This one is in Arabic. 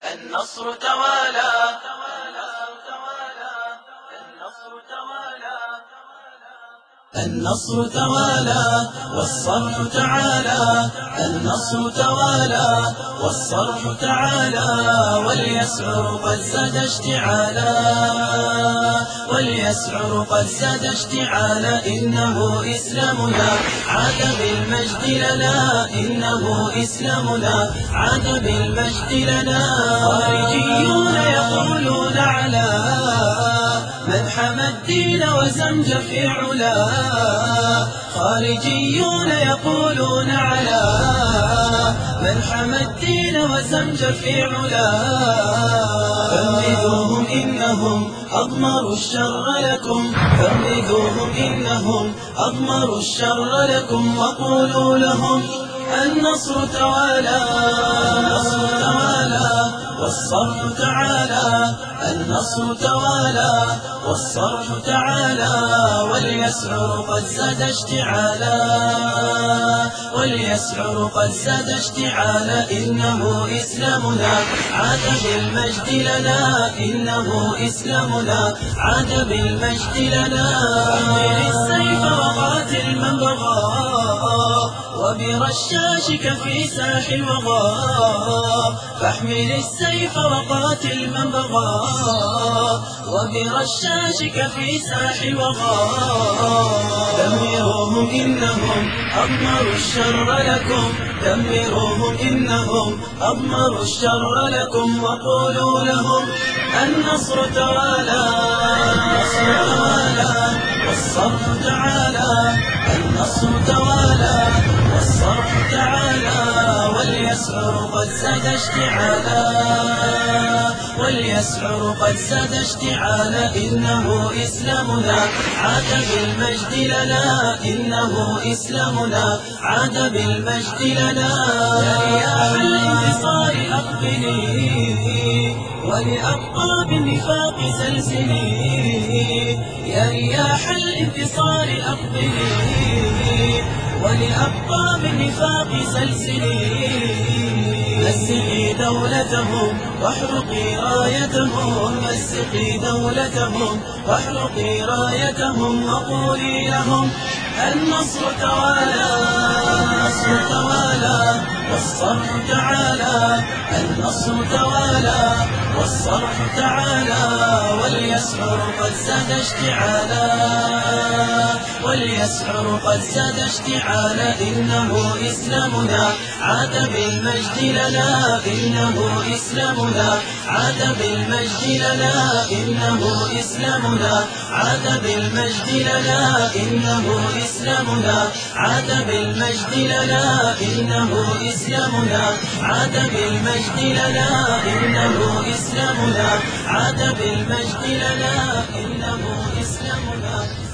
النصر توالى النصر توالى والصرح تعالى النصر توالى والصرح تعالى واليسعر قد زاد اشتعالا واليسعر قد زاد اشتعالا إنه إسلامنا عاد بالمجد لنا إنه إسلامنا عاد بالمجد لنا خارجيون يقولون على من حمى الدين وزمج في علا خارجيون يقولون على من حمى الدين وزمج في علا فانبذوهم إنهم أضمروا الشر لكم فانبذوهم إنهم أضمروا الشر لكم وقولوا لهم النصر توالى النصر توالى والصرح تعالى النصر توالى والصرح تعالى واليسعر قد زاد اشتعالا واليسعر قد زاد اشتعالا إنه إسلامنا عاد بالمجد لنا إنه إسلامنا عاد بالمجد لنا احمل السيف وقاتل من بغى وبرشاشك في ساح الوغى فاحمل السيف وقاتل من بغى وبرشاشك في ساح الوغى دمروهم إنهم أضمروا الشر لكم دمروهم إنهم أضمروا الشر لكم وقولوا لهم النصر توالى النصر توالى والصرح تعالى النصر توالى والصرح تعالى واليسعر قد زاد اشتعالا واليسعر قد زاد اشتعالا إنه إسلامنا عاد بالمجد لنا إنه إسلامنا عاد بالمجد لنا يا رياح الانتصار أقبلي ولأبقى بالنفاق سلسلي يا رياح الانتصار أقبلي ولأبقى بالنفاق سلسلي مسقي دولتهم واحرقي رايتهم مسقي دولتهم واحرقي رايتهم وقولي لهم النصر توالى النصر توالى والصرح تعالى النصر توالى والصرح تعالى واليسعر قد زاد اشتعالا واليسعر قد زاد اشتعالا إنه إسلامنا عاد بالمجد لنا إنه إسلامنا عاد بالمجد لنا إنه إسلامنا عاد بالمجد لنا إنه إسلامنا عاد بالمجد لنا إنه إسلامنا عاد بالمجد لنا إنه إسلامنا عاد بالمجد لنا إنه إسلامنا